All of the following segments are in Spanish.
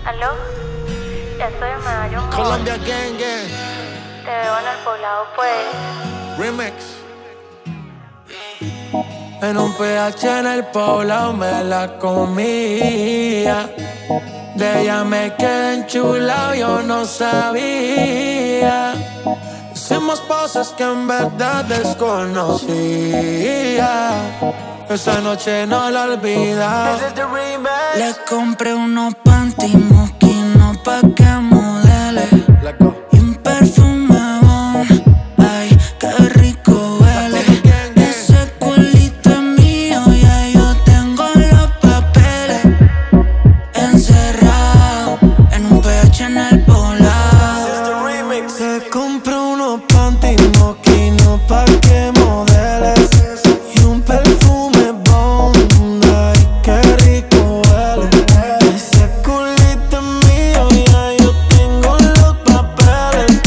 ¿Aló? Ya estoy en Medallo. Colombia Gang Gang. Te veo en el poblado, pues. Remix. En un PH en el poblado me la comía. De ella me quedé enchulado, yo no sabía. Hicimos cosas que en verdad desconocía. Esa noche no la olvida. Le compré unos panty mosquinos pa' que modele y un perfume bon. Ay, qué rico huele. Ese culito es mío, ya yo tengo los papeles encerrado en un PH en el poblado. Le compré unos panty mosquinos pa' que modeles y un perfume bon. Ay, qué rico huele. Ese culito es mío, ya yo tengo los papeles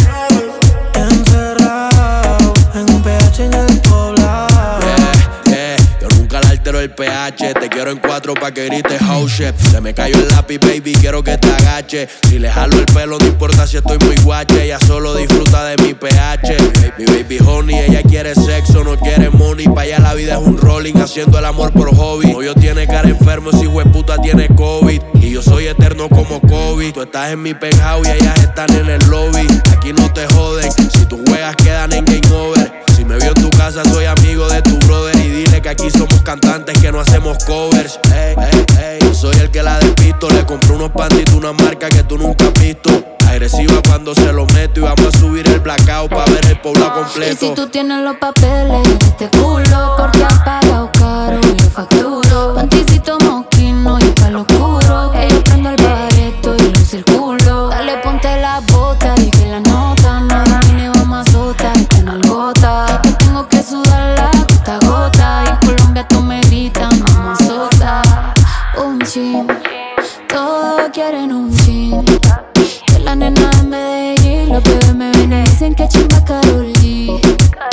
encerrado en un PH en el poblado. Yo nunca le altero el pH. Te quiero en 4 pa' que grites oh shit. Se me cayó el lápiz, baby, quiero que te agache. Si le jalo el pelo, no importa si estoy muy guache. Ella solo disfruta de mi pH. Mi baby honey, ella quiere sexo, no quiere money. Pa' allá la vida es un rolling, haciendo el amor por hobby. Novio tiene cara enfermo, ese hijueputa tiene COVID. Y yo soy eterno como Kobe. Tú estás en mi penthouse y ellas están en el lobby. Aquí no te joden, si tus juegas quedan en game over. Si me vio en tu casa, soy amigo de tu brother. Y dile que aquí somos cantantes que no hacemos covers. Yo soy el que la despisto. Le compré unos panties de una marca que tú nunca has visto. Agresiva cuando se lo meto. Y vamos a subir el blackout pa' ver el poblado completo. Y si tú tienes los papeles de este culo, porque has pagado caro, yo facturo. Panticito mosquino y palo oscuro, que yo prendo el bareto y lo circulo. Dale, ponte la bota y que la nota no domine, vamos a azotar esta nalgota. Que tengo que sudarla gota a gota. Y en Colombia tú me gritas, mamá sota. Un chin, todos quieren un chin. Que la nena de Medellín, los bebés me ven y dicen que chimba Karol G.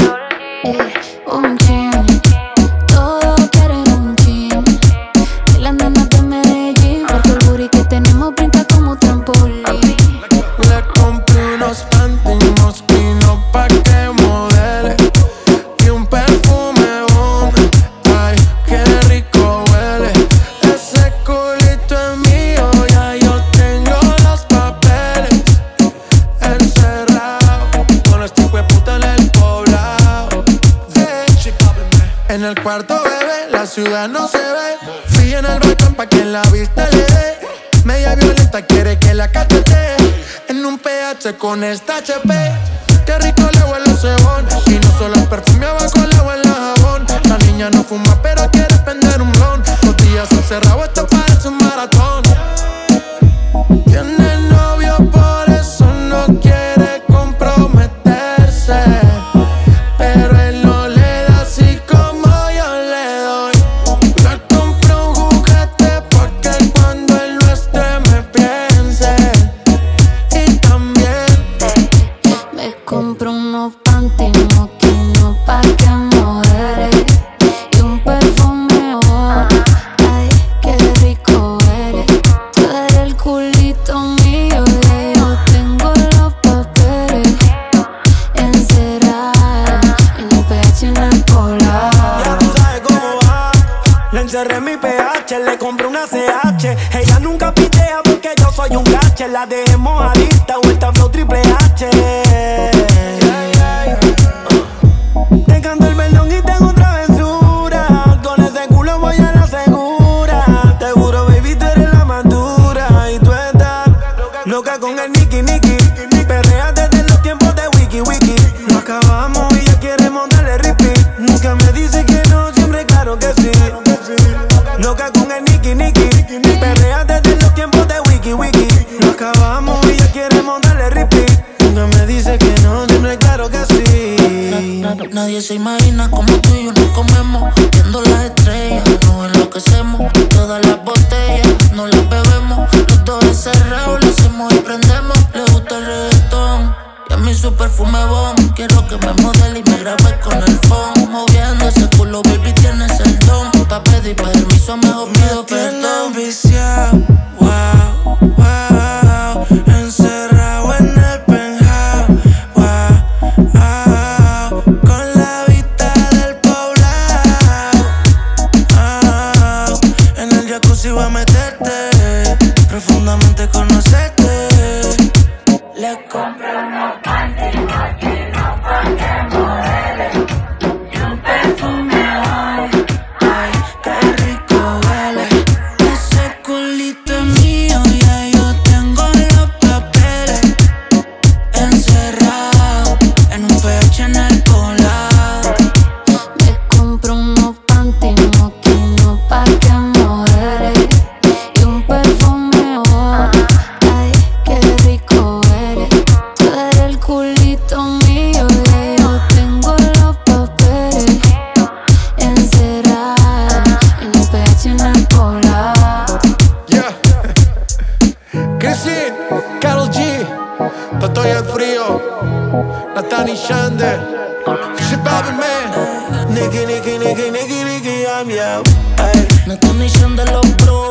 Un chin, todos quieren un chin. Que la nena de Medellín, porque el booty que tenemos brinca como trampolín. Le compré unos panties mosquinos pa' que modele y un perfume bon. Ay, qué rico huele. Ese culito es mío, ya yo tengo los papeles encerrado con este hijueputa en el poblado. En el cuarto, bebé, la ciudad no se ve. Fui en el balcón pa' que la vista le dé. Media violenta quiere que la cachete en un PH con esta HP. Qué rico le huele el cebón. Y no solo el perfume, abajo le huele el jabón. La niña no fuma pero quiere prender un blon. Los días encerrados, esto parece un maratón. Tiene novio, por eso no quiere comprometerse. Pero él no le da así como yo le doy. Le compro un juguete porque cuando él no esté me piense. Y también Me compro unos panties mosquinos pa' que modele y un perfume bon. Ay, qué rico eres. Tú eres el culito mío, y yo tengo los papeles encerrados en un PH en el poblado. Ya tú sabes cómo va. Le encerré en mi PH, le compré una CH. Ella nunca pitea porque yo soy un gache. La dejé mojadita, vuelta flow triple H. Te canto el perdón y tengo otra aventura. Con ese culo voy a la segura. Te juro, baby, tú eres la madura. Y tú estás loca con el Nicky Nicky. Perrea desde los tiempos de Wiki Wiki. Lo acabamos y ya quiere montarle repeat. Nunca me dice que no, siempre claro que sí. Loca con el Nicky Nicky. Perrea desde los tiempos de Wiki Wiki. Lo acabamos y ya quiere montarle repeat. Nunca me dice que no, siempre claro que sí. Nadie se imagina como tú y yo nos comemos. Viendo las estrellas, nos enloquecemos. Todas las botellas, no las bebemos. Los dos encerrados, lo hacemos y prendemos. Le gusta el reggaetón y a mí su perfume bon. Quiero que me modele y me grabe con el phone. Moviendo ese culo, baby, tienes el don. Pa' pedir permiso, mejor pido perdón. Wow, wow. si voy a meterte, profundamente conocerte. Le compré unos panties moquinos pa' que modele y un perfume hoy. Ay, qué rico huele. Ese culito es mío, ya yo tengo los papeles encerrado en un pecho en el colado. Me compro unos panties moquinos pa' que modele y un perfume hoy. Ay, qué rico eres. Tú eres el culito mío, ya yo tengo los papeles encerrados en un pecho en el colado. Yeah. Chrissy, Karol G, Toto y el Frío, Nathan y Shande, Shit Bobby Man. Nicky, I'm yo. Ay, no condición de los bros.